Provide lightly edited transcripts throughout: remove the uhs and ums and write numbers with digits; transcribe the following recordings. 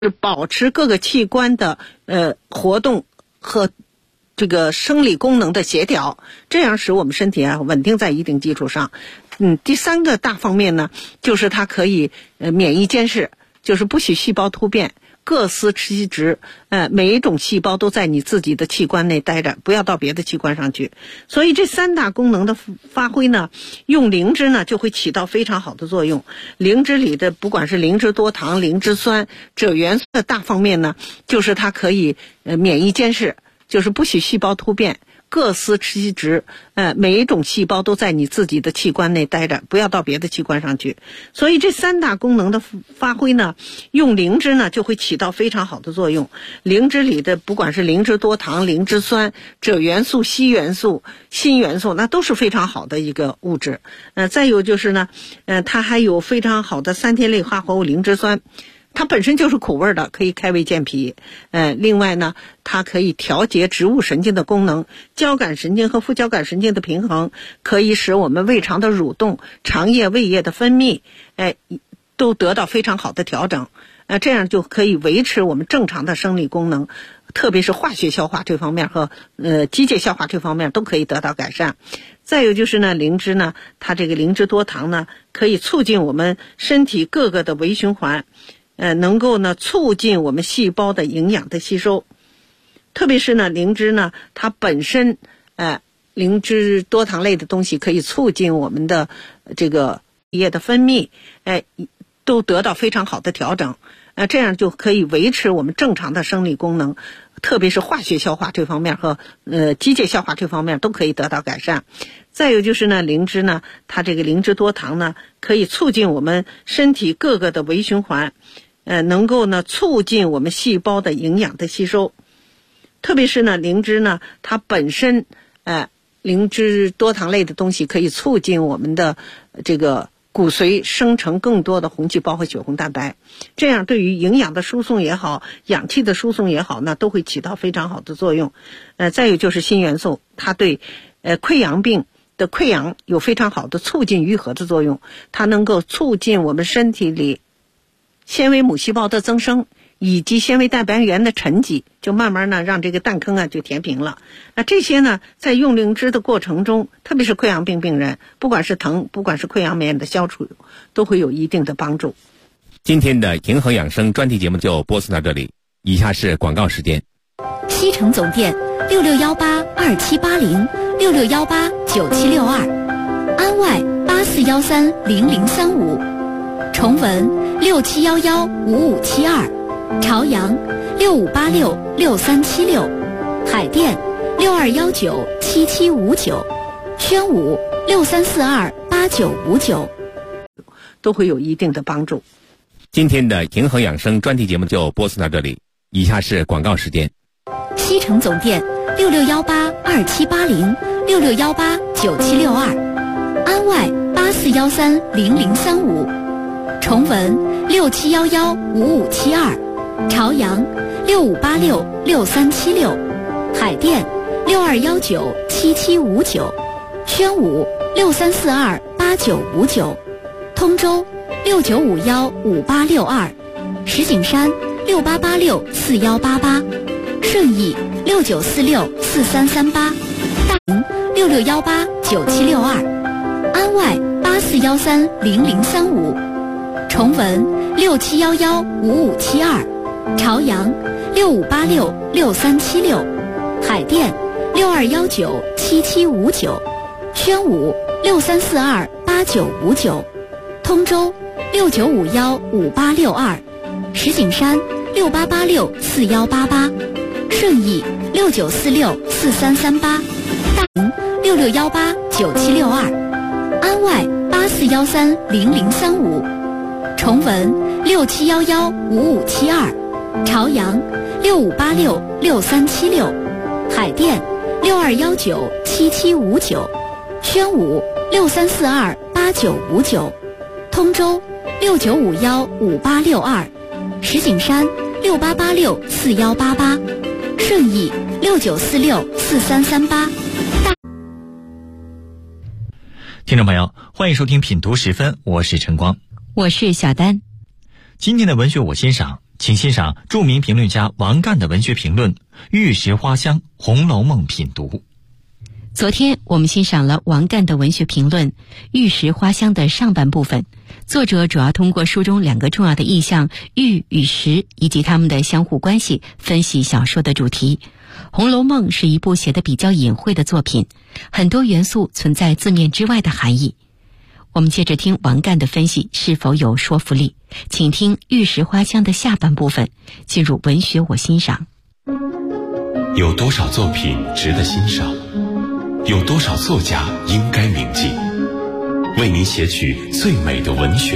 保持各个器官的活动和这个生理功能的协调，这样使我们身体稳定在一定基础上。第三个大方面呢，就是它可以免疫监视，就是不许细胞突变，各司其职，每一种细胞都在你自己的器官内待着，不要到别的器官上去。所以这三大功能的发挥呢，用灵芝呢就会起到非常好的作用。灵芝里的不管是灵芝多糖、灵芝酸、锗元素的大方面呢，就是它可以免疫监视，就是不许细胞突变，各司其职，每一种细胞都在你自己的器官内待着，不要到别的器官上去。所以这三大功能的发挥呢，用灵芝呢就会起到非常好的作用。灵芝里的不管是灵芝多糖、灵芝酸、锗元素、硒元素、锌元素，那都是非常好的一个物质。再有就是呢，它还有非常好的3萜类化合物灵芝酸。它本身就是苦味的，可以开胃健脾。另外呢，它可以调节植物神经的功能，交感神经和副交感神经的平衡，可以使我们胃肠的蠕动、肠液、胃液的分泌，都得到非常好的调整。这样就可以维持我们正常的生理功能，特别是化学消化这方面和机械消化这方面都可以得到改善。再有就是呢，灵芝呢，它这个灵芝多糖呢，可以促进我们身体各个的微循环。能够呢促进我们细胞的营养的吸收，特别是呢灵芝呢，它本身灵芝多糖类的东西可以促进我们的这个液的分泌，都得到非常好的调整。这样就可以维持我们正常的生理功能，特别是化学消化这方面和机械消化这方面都可以得到改善。再有就是呢，灵芝呢，它这个灵芝多糖呢，可以促进我们身体各个的微循环，能够呢促进我们细胞的营养的吸收，特别是呢灵芝呢，它本身灵芝多糖类的东西可以促进我们的这个骨髓生成更多的红细胞和血红蛋白，这样对于营养的输送也好，氧气的输送也好，那都会起到非常好的作用。再有就是锌元素，它对溃疡病的溃疡有非常好的促进愈合的作用，它能够促进我们身体里纤维母细胞的增生，以及纤维蛋白原的沉积，就慢慢呢让这个弹坑就填平了。那这些呢，在用灵芝的过程中，特别是溃疡病病人，不管是疼，不管是溃疡免的消除，都会有一定的帮助。 今天的平衡养生专题节目就播送到这里，以下是广告时间。 西城总店66182780，66189762，安外84130035，崇文67115572，朝阳65866376，海淀62197759，宣武63428959， 都会有一定的帮助。 今天的平衡养生专题节目就播送到这里，以下是广告时间。 西城总店66182780，66189762，安外84130035，崇文67115572，朝阳65866376，海淀62197759，宣武63428959，通州69515862，石景山68864188，顺义69464338，大营66189762，安外84130035，崇文67115572，朝阳65866376，海淀62197759，宣武63428959，通州69515862，石景山68864188，顺义69464338，大营66189762，安外84130035，崇文67115572，朝阳65866376，海淀62197759，宣武63428959，通州69515862，石景山68864188，顺义69464338，大。 听众朋友，欢迎收听品读时分，我是晨光， 我是小丹。 今天的文学我欣赏请欣赏著名评论家王干的文学评论《玉石花香·红楼梦品读》。 昨天我们欣赏了王干的文学评论《玉石花香》的上半部分，作者主要通过书中2个重要的意象玉与石以及它们的相互关系，分析小说的主题。《红楼梦》是一部写得比较隐晦的作品，很多元素存在字面之外的含义。我们接着听王干的分析是否有说服力，请听《玉石花香》的下半部分，进入文学我欣赏。 有多少作品值得欣赏？有多少作家应该铭记？为您写取最美的文学。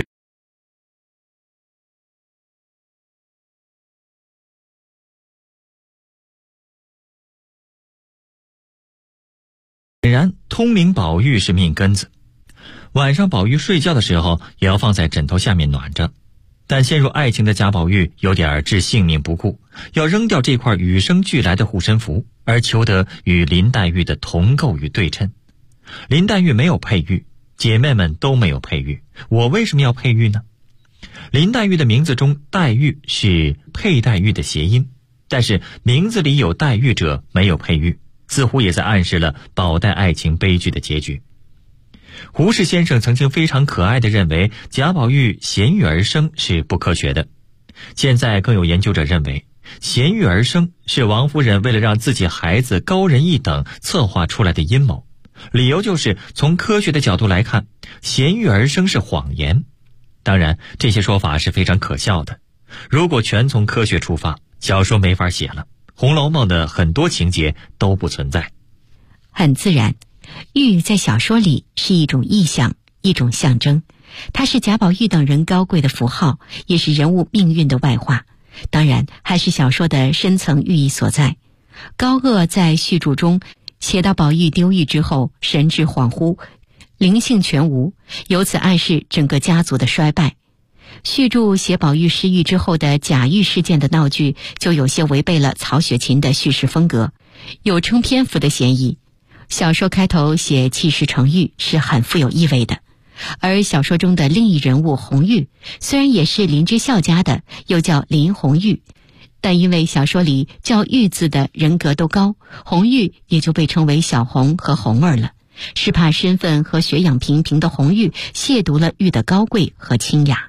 显然，通灵宝玉是命根子。晚上宝玉睡觉的时候也要放在枕头下面暖着，但陷入爱情的贾宝玉有点置性命不顾，要扔掉这块与生俱来的护身符，而求得与林黛玉的同构与对称。林黛玉没有佩玉，姐妹们都没有佩玉，我为什么要佩玉呢？林黛玉的名字中黛玉是佩黛玉的谐音，但是名字里有黛玉者没有佩玉，似乎也在暗示了宝黛爱情悲剧的结局。胡适先生曾经非常可爱地认为贾宝玉衔玉而生是不科学的，现在更有研究者认为衔玉而生是王夫人为了让自己孩子高人一等策划出来的阴谋，理由就是从科学的角度来看，衔玉而生是谎言。当然这些说法是非常可笑的，如果全从科学出发，小说没法写了，《红楼梦》的很多情节都不存在。 很自然，玉在小说里是一种意象，一种象征，它是贾宝玉等人高贵的符号，也是人物命运的外化，当然还是小说的深层寓意所在。高鹗在序注中写到宝玉丢玉之后神志恍惚，灵性全无，由此暗示整个家族的衰败。序注写宝玉失玉之后的贾玉事件的闹剧就有些违背了曹雪芹的叙事风格，有撑篇幅的嫌疑。小说开头写弃世成玉是很富有意味的，而小说中的另一人物红玉虽然也是林之孝家的，又叫林红玉，但因为小说里叫玉字的人格都高，红玉也就被称为小红和红儿了，是怕身份和学养平平的红玉亵渎了玉的高贵和清雅。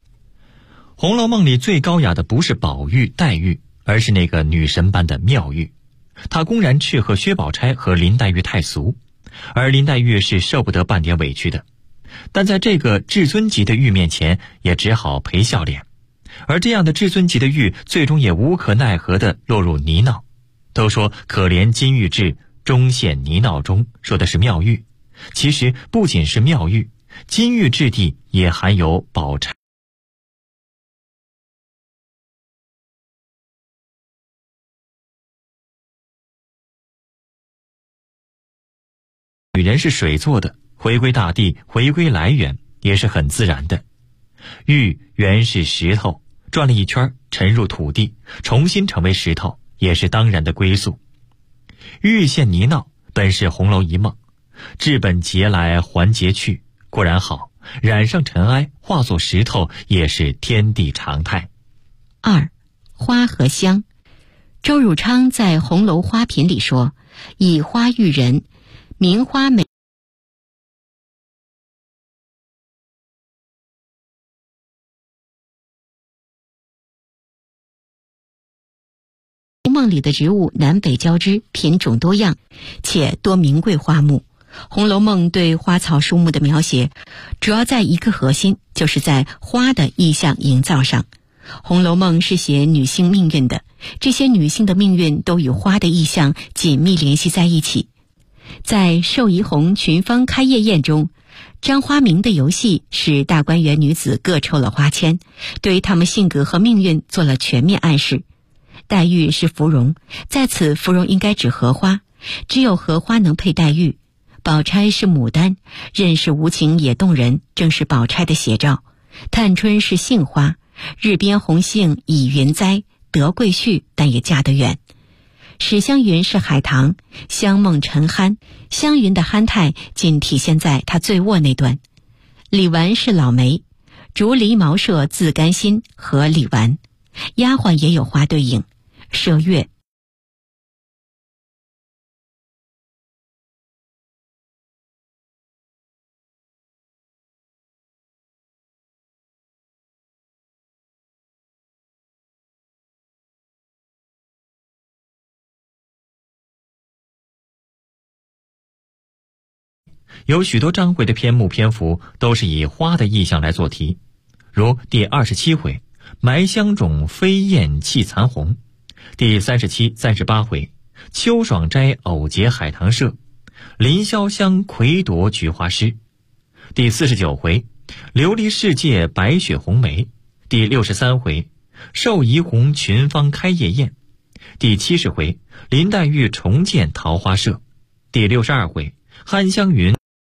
《红楼梦》里最高雅的不是宝玉、黛玉，而是那个女神般的妙玉。她公然斥喝薛宝钗和林黛玉太俗，而林黛玉是受不得半点委屈的，但在这个至尊级的玉面前也只好赔笑脸。而这样的至尊级的玉最终也无可奈何地落入泥淖。都说可怜金玉质，终陷泥淖中，说的是妙玉。其实不仅是妙玉，金玉质地也含有宝钗。女人是水做的，回归大地，回归来源，也是很自然的。玉原是石头，转了一圈，沉入土地，重新成为石头，也是当然的归宿。玉陷泥淖，本是红楼一梦，治本节来还节去，固然好，染上尘埃，化作石头，也是天地常态。 2. 花和香。周汝昌在《红楼花品》里说，以花喻人，名花美。梦里的植物南北交织，品种多样，且多名贵花木。《红楼梦》对花草树木的描写主要在一个核心，就是在花的意象营造上。《红楼梦》是写女性命运的，这些女性的命运都与花的意象紧密联系在一起。在寿怡红群芳开夜宴中，张花明的游戏使大观园女子各抽了花签，对她们性格和命运做了全面暗示。黛玉是芙蓉，在此芙蓉应该指荷花，只有荷花能配黛玉。宝钗是牡丹，任是无情也动人，正是宝钗的写照。探春是杏花，日边红杏倚云栽，得贵婿，但也嫁得远。史湘云是海棠，香梦沉酣，湘云的酣态仅体现在她醉卧那段。李纨是老梅，竹篱茅舍自甘心和李纨。 丫鬟也有花对应，麝月。 有许多章回的篇目篇幅都是以花的意象来做题，如第27回埋香冢飞燕泣残红，第37、38回秋爽斋偶结海棠社，林潇湘魁夺菊花诗，第49回琉璃世界白雪红梅，第63回寿怡红群芳开夜宴，第70回林黛玉重建桃花社，第62回憨香云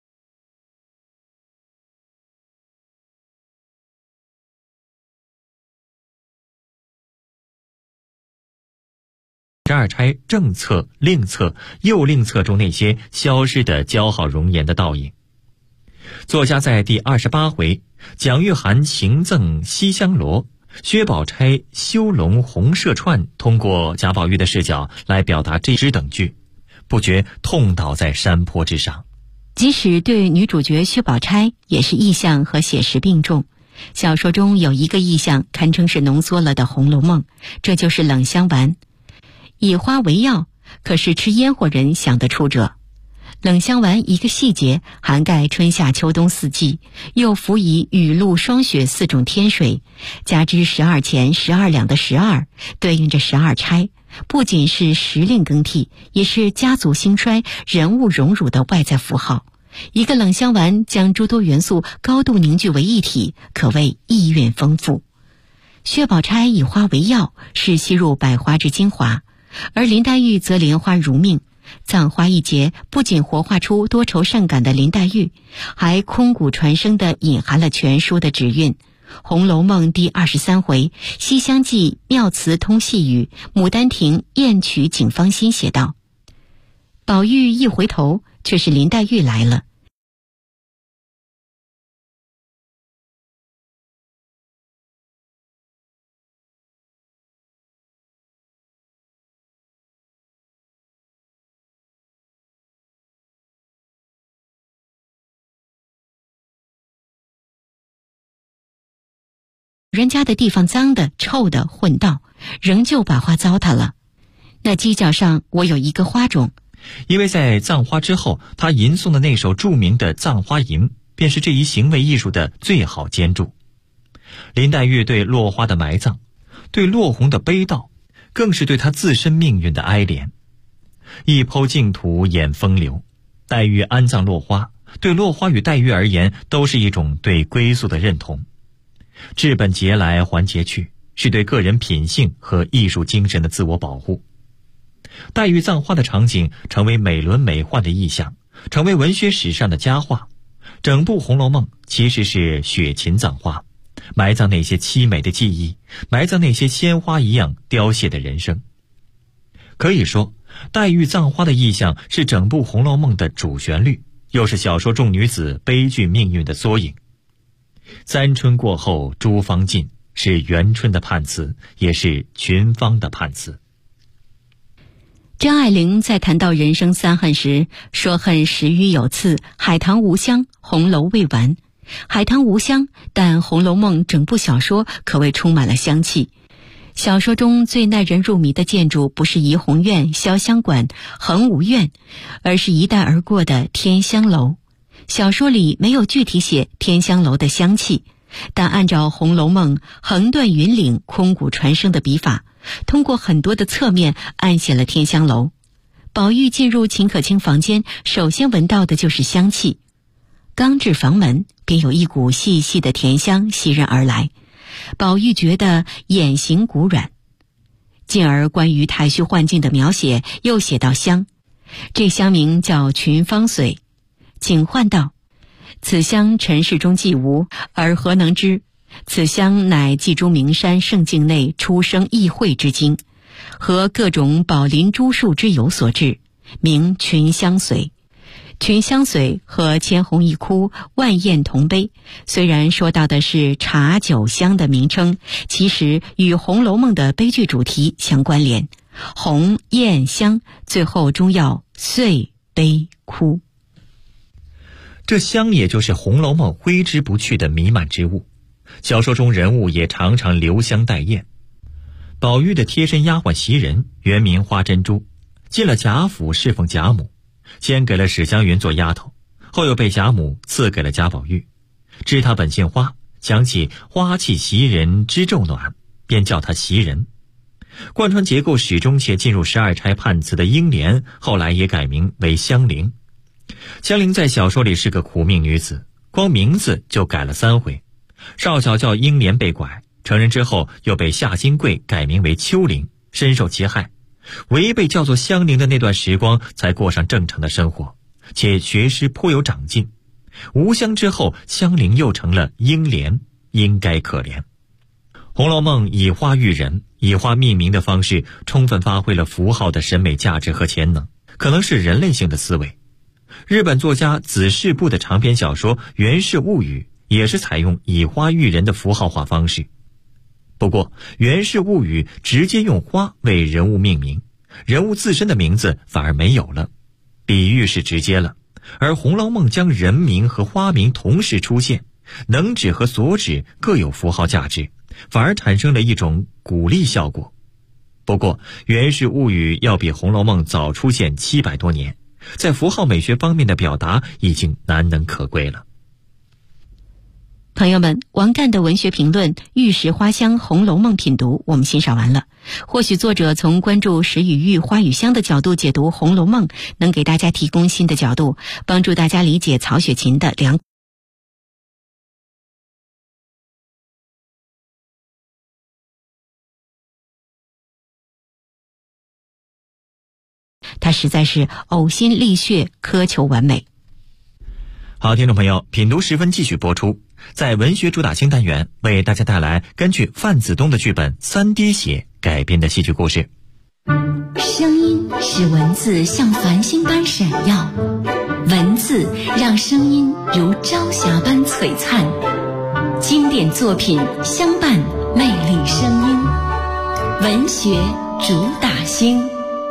12钗正册、令册、右令册中那些消失的姣好容颜的倒影。作家在第28回蒋玉菡情赠西厢罗，薛宝钗修龙红麝串，通过贾宝玉的视角来表达这支等句，不觉痛倒在山坡之上。 即使对女主角薛宝钗，也是意象和写实并重。小说中有一个意象堪称是浓缩了的《红楼梦》，这就是冷香丸。以花为药，可是吃烟火人想得出者。冷香丸一个细节涵盖春夏秋冬四季，又辅以雨露霜雪4种天水，加之12钱12两的12，对应着12钗，不仅是时令更替，也是家族兴衰、人物荣辱的外在符号。一个冷香丸将诸多元素高度凝聚为一体，可谓意蕴丰富。薛宝钗以花为药，是吸入百花之精华，而林黛玉则莲花如命。葬花一节不仅活化出多愁善感的林黛玉，还空谷传声地隐含了全书的旨韵。《红楼梦》第23回西厢记妙词通细语，牡丹亭艳曲警芳心写道：宝玉一回头，却是林黛玉来了。人家的地方脏的、臭的、混道，仍旧把花糟蹋了。那犄角上我有一个花种， 因为在葬花之后，他吟诵的那首著名的《葬花吟》，便是这一行为艺术的最好监注。林黛玉对落花的埋葬，对落红的悲悼，更是对她自身命运的哀怜。一抔净土掩风流，黛玉安葬落花，对落花与黛玉而言，都是一种对归宿的认同。治本节来还节去，是对个人品性和艺术精神的自我保护。黛玉葬花的场景成为美轮美奂的意象，成为文学史上的佳话。整部《红楼梦》其实是雪芹葬花，埋葬那些凄美的记忆，埋葬那些鲜花一样凋谢的人生。可以说，黛玉葬花的意象是整部《红楼梦》的主旋律，又是小说众女子悲剧命运的缩影。三春过后诸芳尽，是元春的判词，也是群芳的判词。 张爱玲在谈到人生三恨时，说恨时余有次，海棠无香，红楼未完。海棠无香，但《红楼梦》整部小说可谓充满了香气。小说中最耐人入迷的建筑不是怡红院、潇湘馆、恒芜院，而是一带而过的天香楼。小说里没有具体写天香楼的香气，但按照《红楼梦》横断云岭、空谷传声的笔法，通过很多的侧面暗写了天香楼。宝玉进入秦可卿房间，首先闻到的就是香气。刚至房门，便有一股细细的甜香袭人而来，宝玉觉得眼形骨软。进而关于太虚幻境的描写又写到香，这香名叫群芳髓。警幻道：此香尘世中既无，而何能知？此香乃寄诸名山圣境内出生异会之精，和各种宝林珠树之油所制，名群香髓。 群香随和千红一哭，万宴同悲，虽然说到的是茶酒香的名称，其实与《红楼梦》的悲剧主题相关联。红艳香，最后终要碎悲哭。 这香也就是《红楼梦》挥之不去的弥漫之物，小说中人物也常常留香待艳。宝玉的贴身丫鬟袭人原名花珍珠，进了贾府侍奉贾母，先给了史湘云做丫头，后又被贾母赐给了贾宝玉。知他本姓花，想起花气袭人知昼暖，便叫他袭人。贯穿结构始终且进入12钗判词的英莲，后来也改名为香菱。香菱在小说里是个苦命女子，光名字就改了3回。少小叫英莲被拐，成人之后又被夏金桂改名为秋菱，深受其害。唯被叫做香菱的那段时光才过上正常的生活，且学识颇有长进。无香之后，香菱又成了英莲，应该可怜。《红楼梦》以花喻人，以花命名的方式充分发挥了符号的审美价值和潜能，可能是人类性的思维。日本作家子世部的长篇小说《源氏物语》也是采用以花喻人的符号化方式。不过《源氏物语》直接用花为人物命名，人物自身的名字反而没有了，比喻是直接了。而《红楼梦》将人名和花名同时出现，能指和所指各有符号价值，反而产生了一种鼓励效果。不过《源氏物语》要比《红楼梦》早出现700多年，在符号美学方面的表达已经难能可贵了。 朋友们，王干的文学评论《玉石花香红楼梦》品读我们欣赏完了。或许作者从关注石与玉花与香的角度解读《红楼梦》，能给大家提供新的角度，帮助大家理解曹雪芹的良他实在是呕心沥血，苛求完美。 好，听众朋友，品读时分继续播出。在文学主打星单元，为大家带来根据范子东的剧本《三滴血》改编的戏剧故事。 声音使文字像繁星般闪耀，文字让声音如朝霞般璀璨。经典作品相伴，魅力声音。文学主打星。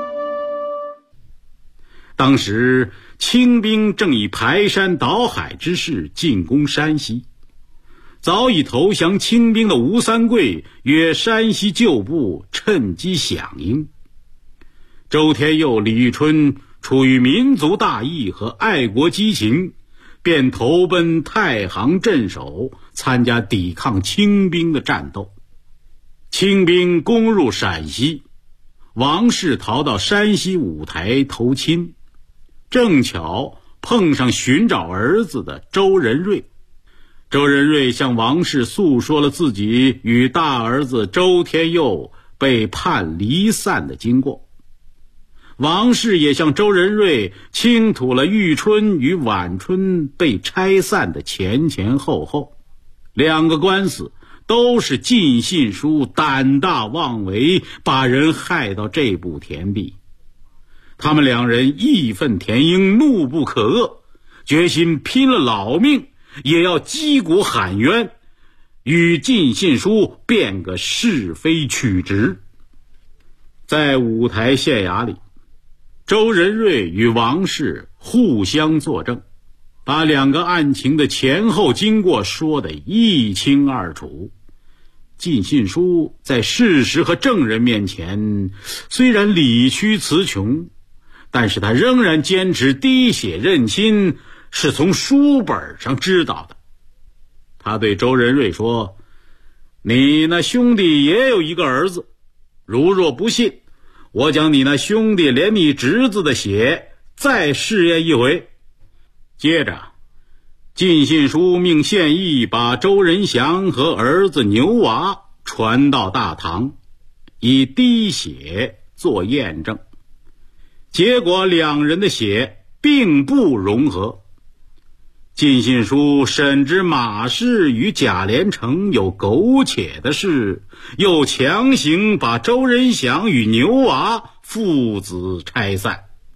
当时清兵正以排山倒海之势进攻山西，早已投降清兵的吴三桂约山西旧部趁机响应。周天佑、李玉春出于民族大义和爱国激情，便投奔太行镇守，参加抵抗清兵的战斗。清兵攻入陕西，王氏逃到山西五台投亲，正巧碰上寻找儿子的周仁瑞。周仁瑞向王氏诉说了自己与大儿子周天佑被判离散的经过。王氏也向周仁瑞倾吐了玉春与晚春被拆散的前前后后。2个官司都是尽信书胆大妄为，把人害到这步田地。他们2人义愤填膺，怒不可遏，决心拼了老命也要击鼓喊冤，与尽信书辩个是非曲直。在五台县衙里，周仁瑞与王氏互相作证，把2个案情的前后经过说得一清二楚。尽信书在事实和证人面前虽然理屈词穷，但是他仍然坚持滴血认亲是从书本上知道的。他对周仁瑞说，你那兄弟也有一个儿子，如若不信，我将你那兄弟连你侄子的血再试验一回。接着尽信书命县衙把周仁祥和儿子牛娃传到大堂，以滴血做验证。结果2人的血并不融合。尽信书深知马氏与贾连城有苟且的事，又强行把周仁祥与牛娃父子拆散。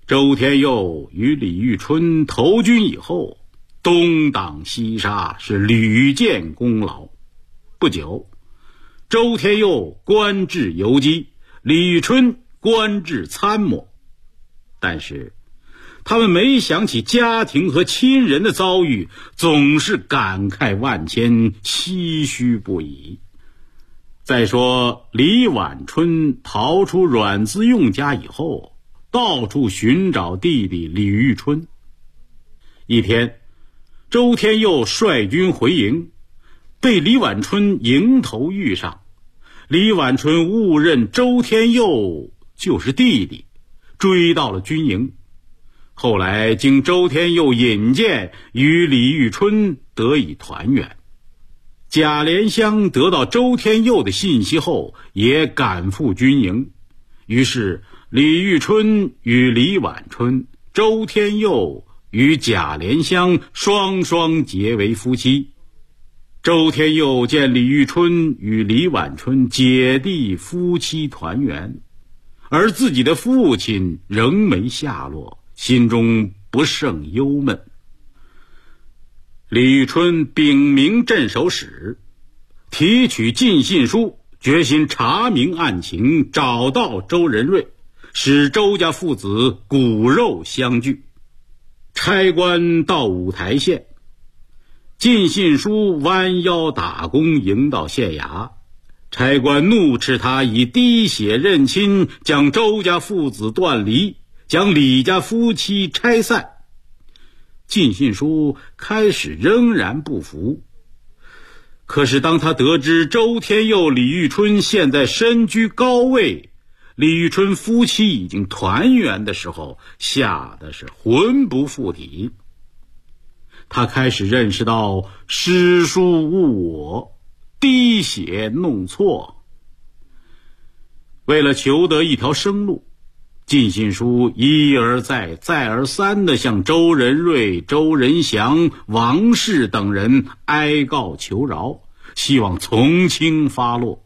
周天佑与李玉春投军以后，东挡西杀，是屡建功劳。不久，周天佑官至游击，李玉春官至参谋。但是他们每想起家庭和亲人的遭遇，总是感慨万千，唏嘘不已。再说李晚春逃出阮自用家以后，到处寻找弟弟李玉春。一天，周天佑率军回营，被李晚春迎头遇上。李晚春误认周天佑就是弟弟，追到了军营。后来经周天佑引荐，与李玉春得以团圆。贾莲香得到周天佑的信息后，也赶赴军营。于是李玉春与李晚春、周天佑与贾莲香双双结为夫妻。周天佑见李玉春与李晚春姐弟夫妻团圆，而自己的父亲仍没下落，心中不胜忧闷。李玉春禀明镇守使，提取进信书，决心查明案情，找到周仁瑞，使周家父子骨肉相聚。差官到五台县，进信书弯腰打工，迎到县衙。差官怒斥他以滴血认亲，将周家父子断离，将李家夫妻拆散。进信书开始仍然不服，可是当他得知周天佑、李玉春现在身居高位，李玉春夫妻已经团圆的时候，吓得是魂不附体。他开始认识到诗书误我，滴血弄错。为了求得一条生路，进信书一而再再而三地向周仁瑞、周仁祥、王氏等人哀告求饶，希望从轻发落。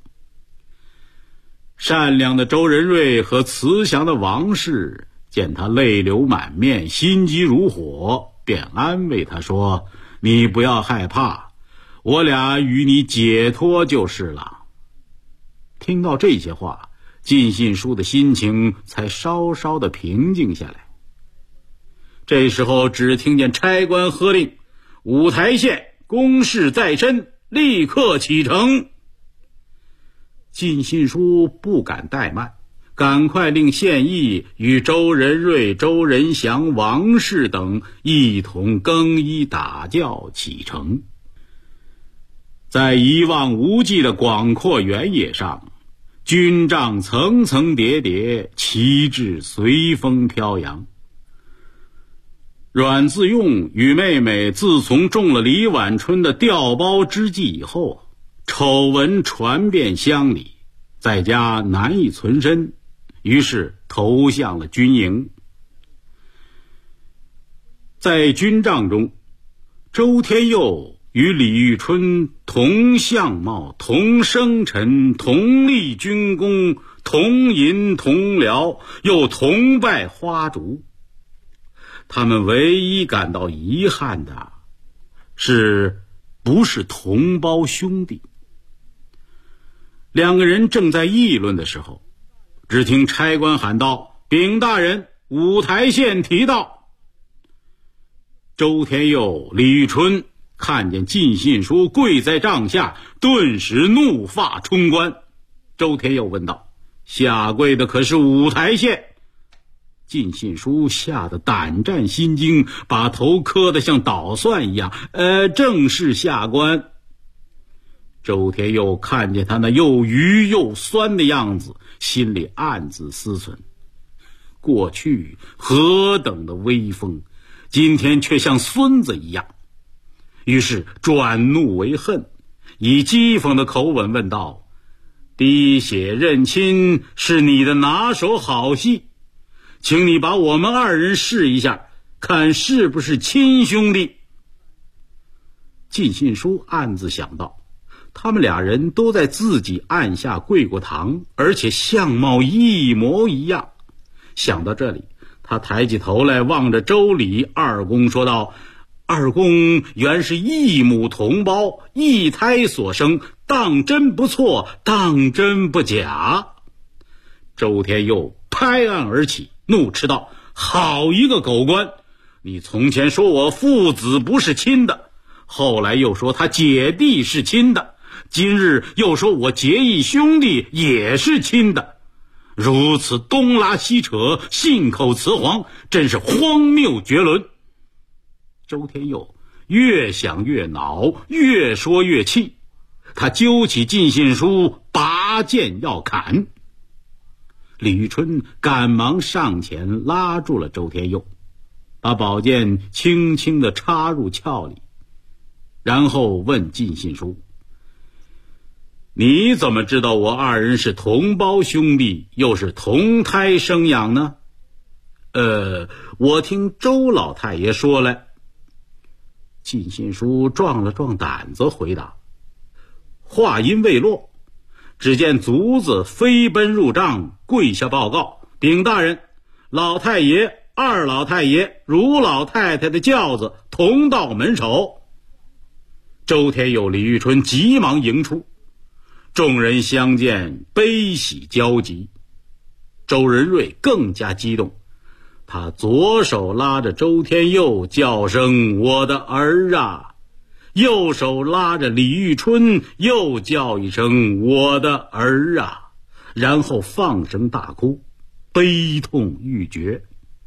善良的周仁瑞和慈祥的王氏见他泪流满面，心急如火，便安慰他说：“你不要害怕，我俩与你解脱就是了。”听到这些话，进信书的心情才稍稍的平静下来。这时候只听见差官喝令：“五台县公事在身，立刻启程。”进信书不敢怠慢，赶快令县役与周仁瑞、周仁祥、王氏等一同更衣打轿启程。在一望无际的广阔原野上，军帐层层叠叠，旗帜随风飘扬。阮自用与妹妹自从中了李晚春的调包之计以后，丑闻传遍乡里，在家难以存身，于是投向了军营。在军帐中，周天佑与李玉春同相貌、同生辰、同立军功、同饮同聊，又同拜花烛。他们唯一感到遗憾的是，不是同胞兄弟。两个人正在议论的时候，只听差官喊道：“禀大人，五台县提到。”周天佑、李玉春看见进信书跪在帐下，顿时怒发冲冠。周天佑问道：“下跪的可是五台县？”进信书吓得胆战心惊，把头磕得像捣蒜一样：“正是下官。”周天佑看见他那又愚又酸的样子，心里暗自思忖：过去何等的威风，今天却像孙子一样。于是转怒为恨，以讥讽的口吻问道：“滴血认亲是你的拿手好戏，请你把我们二人试一下，看是不是亲兄弟。”进信书暗自想到，他们俩人都在自己案下跪过堂，而且相貌一模一样。想到这里， 他抬起头来望着周礼二公说道：二公原是异母同胞，一胎所生，当真不错，当真不假。周天佑拍案而起，怒斥道：好一个狗官！你从前说我父子不是亲的，后来又说他姐弟是亲的，今日又说我结义兄弟也是亲的，如此东拉西扯，信口雌黄，真是荒谬绝伦。周天佑越想越恼，越说越气，他揪起进信书，拔剑要砍。李玉春赶忙上前拉住了周天佑，把宝剑轻轻地插入鞘里，然后问进信书：你怎么知道我二人是同胞兄弟，又是同胎生养呢？我听周老太爷说来。进信书壮了壮胆子回答。话音未落，只见卒子飞奔入帐，跪下报告：禀大人，老太爷、二老太爷、汝老太太的轿子同到门首。周天佑、李玉春急忙迎出，众人相见，悲喜交集。周仁瑞更加激动，他左手拉着周天佑叫声我的儿啊，右手拉着李玉春又叫一声我的儿啊，然后放声大哭，悲痛欲绝。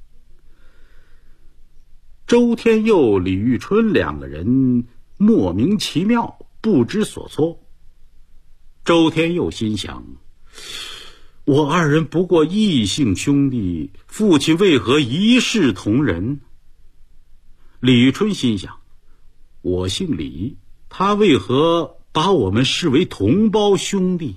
周天佑、李玉春两个人莫名其妙，不知所措。周天佑心想，我二人不过异姓兄弟，父亲为何一视同仁？李玉春心想，我姓李，他为何把我们视为同胞兄弟？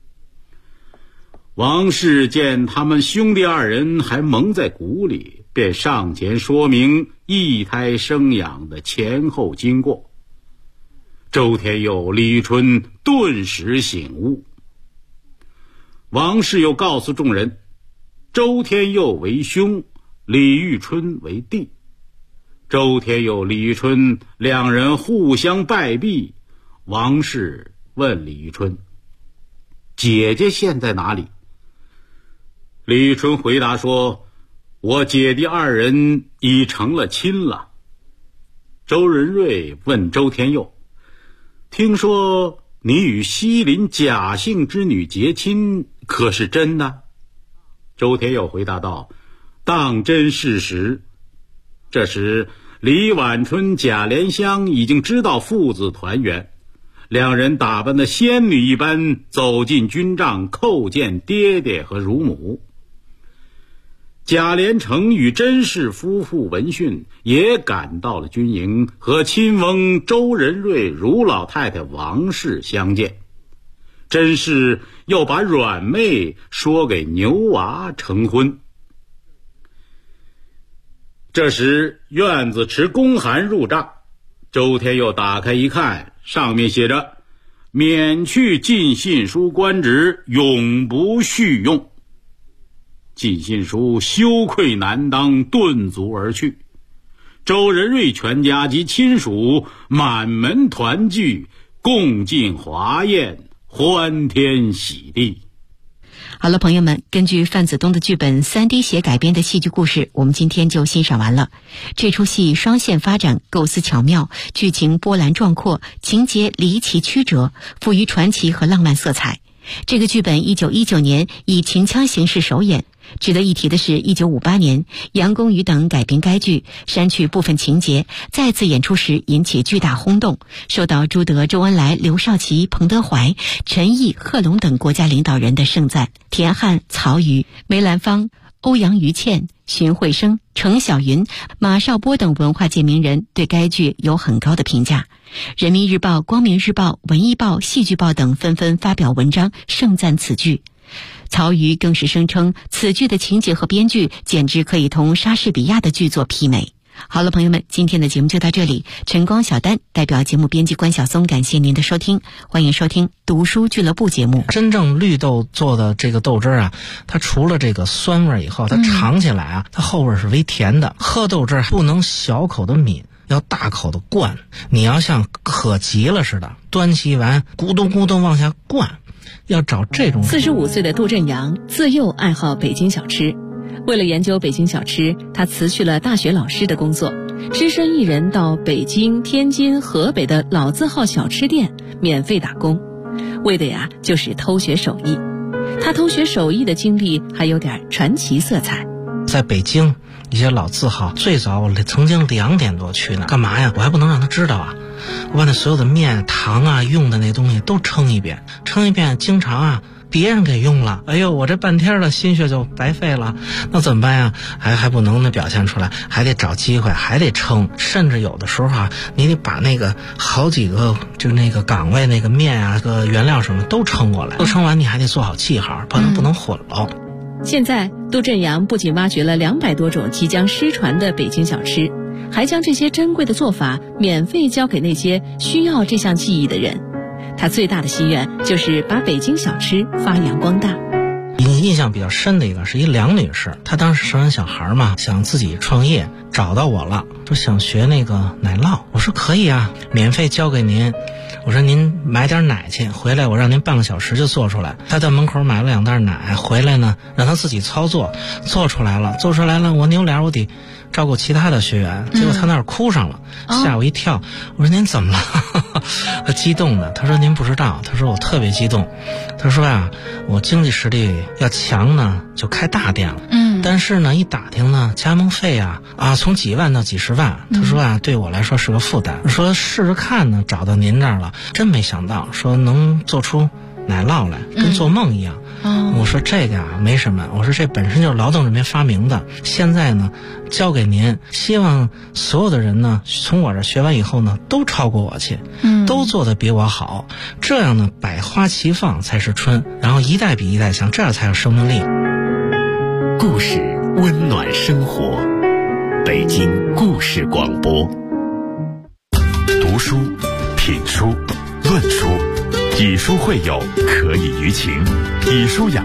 王氏见他们兄弟二人还蒙在鼓里，便上前说明一胎生养的前后经过。周天佑、李玉春顿时醒悟。王氏又告诉众人，周天佑为兄，李玉春为弟。周天佑、李玉春两人互相拜毕。王氏问李玉春：姐姐现在哪里？李玉春回答说：我姐弟二人已成了亲了。周仁瑞问周天佑：听说你与西林贾姓之女结亲，可是真的？周天佑回答道：当真事实。这时李婉春、贾莲香已经知道父子团圆，两人打扮得仙女一般走进军帐，叩见爹爹和乳母。贾连成与甄氏夫妇闻讯也赶到了军营，和亲翁周仁瑞、汝老太太王氏相见。甄氏又把阮妹说给牛娃成婚。这时院子持公函入帐，周天佑打开一看，上面写着：免去进信书官职，永不续用。进信书羞愧难当，顿足而去。周仁瑞全家及亲属满门团聚，共进华宴，欢天喜地。 好了，朋友们，根据范子东的剧本3D 写改编的戏剧故事，我们今天就欣赏完了。这出戏双线发展，构思巧妙，剧情波澜壮阔，情节离奇曲折，富于传奇和浪漫色彩。这个剧本1919年以秦腔形式首演。值得一提的是，1958年杨公宇等改编该剧，删去部分情节，再次演出时引起巨大轰动，受到朱德、周恩来、刘少奇、彭德怀、陈毅、贺龙等国家领导人的盛赞。田汉、曹禺、梅兰芳、欧阳予倩、荀慧生、程晓云、马少波等文化界名人对该剧有很高的评价。人民日报、光明日报、文艺报、戏剧报等纷纷发表文章盛赞此剧。曹禺更是声称此剧的情节和编剧简直可以同莎士比亚的剧作媲美。 好了，朋友们，今天的节目就到这里。晨光小丹代表节目编辑关晓松，感谢您的收听，欢迎收听读书俱乐部节目。 真正绿豆做的这个豆汁啊，它除了这个酸味以后，它尝起来啊，它后味是微甜的。喝豆汁不能小口的抿，要大口的灌。你要像喝急了似的，端起碗咕咚咕咚往下灌，要找这种。 45岁的杜振阳自幼爱好北京小吃。为了研究北京小吃，他辞去了大学老师的工作，只身一人到北京、天津、河北的老字号小吃店免费打工，为的呀就是偷学手艺。他偷学手艺的经历还有点传奇色彩。 在北京一些老字号，最早我曾经2点多去呢，干嘛呀？我还不能让他知道啊！我把那所有的面、糖啊、用的那东西都称一遍，经常啊别人给用了，哎呦，我这半天的心血就白费了，那怎么办呀？还不能表现出来，还得找机会，还得称，甚至有的时候啊，你得把那个好几个就那个岗位那个面啊、个原料什么都称过来，都称完你还得做好记号，不能混了。 现在杜振阳不仅挖掘了200多种即将失传的北京小吃，还将这些珍贵的做法免费教给那些需要这项技艺的人。他最大的心愿就是把北京小吃发扬光大。 印象比较深的一个是一梁女士，她当时生完小孩嘛，想自己创业，找到我了，说想学那个奶酪。我说可以啊，免费教给您。我说您买点奶去，回来我让您半个小时就做出来。她在门口买了2袋奶，回来呢让她自己操作，做出来了，我扭脸我得照顾其他的学员，结果她那儿哭上了，吓我一跳。我说您怎么了？她激动的，她说您不知道，她说我特别激动，她说呀，我经济实力要强呢就开大店了，但是呢一打听呢加盟费啊从几万到几十万，她说啊对我来说是个负担，说试试看呢，找到您这儿了，真没想到说能做出奶酪来，跟做梦一样。我说这个啊没什么，我说这本身就是劳动人民发明的，现在呢交给您，希望所有的人呢从我这学完以后呢都超过我去，都做得比我好，这样呢百花齐放才是春，然后一代比一代强，这样才有生命力。 故事温暖生活，北京故事广播。读书、品书、论书，以书会友，可以于情，以书养